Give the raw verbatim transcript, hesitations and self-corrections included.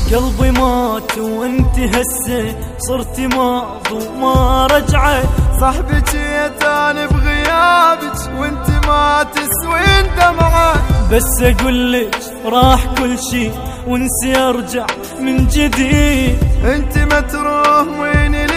قلبي مات وانت هسه صرت ماض وما رجعت. صاحبك يتاني بغيابك وانت ما تسوين دمعة. بس اقولك راح كل شي ونسي ارجع من جديد. انت متروه وين لي